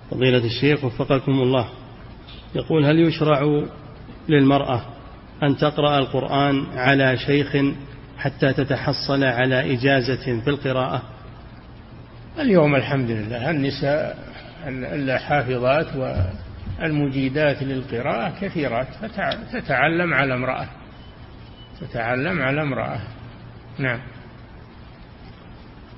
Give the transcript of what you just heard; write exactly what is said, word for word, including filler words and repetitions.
فضيلة الشيخ وفقكم الله، يقول: هل يشرع للمرأة أن تقرأ القرآن على شيخ حتى تتحصل على إجازة في القراءة؟ اليوم الحمد لله النساء الحافظات والمجيدات للقراءة كثيرات، تتعلم على امرأة تتعلم على امرأة. نعم.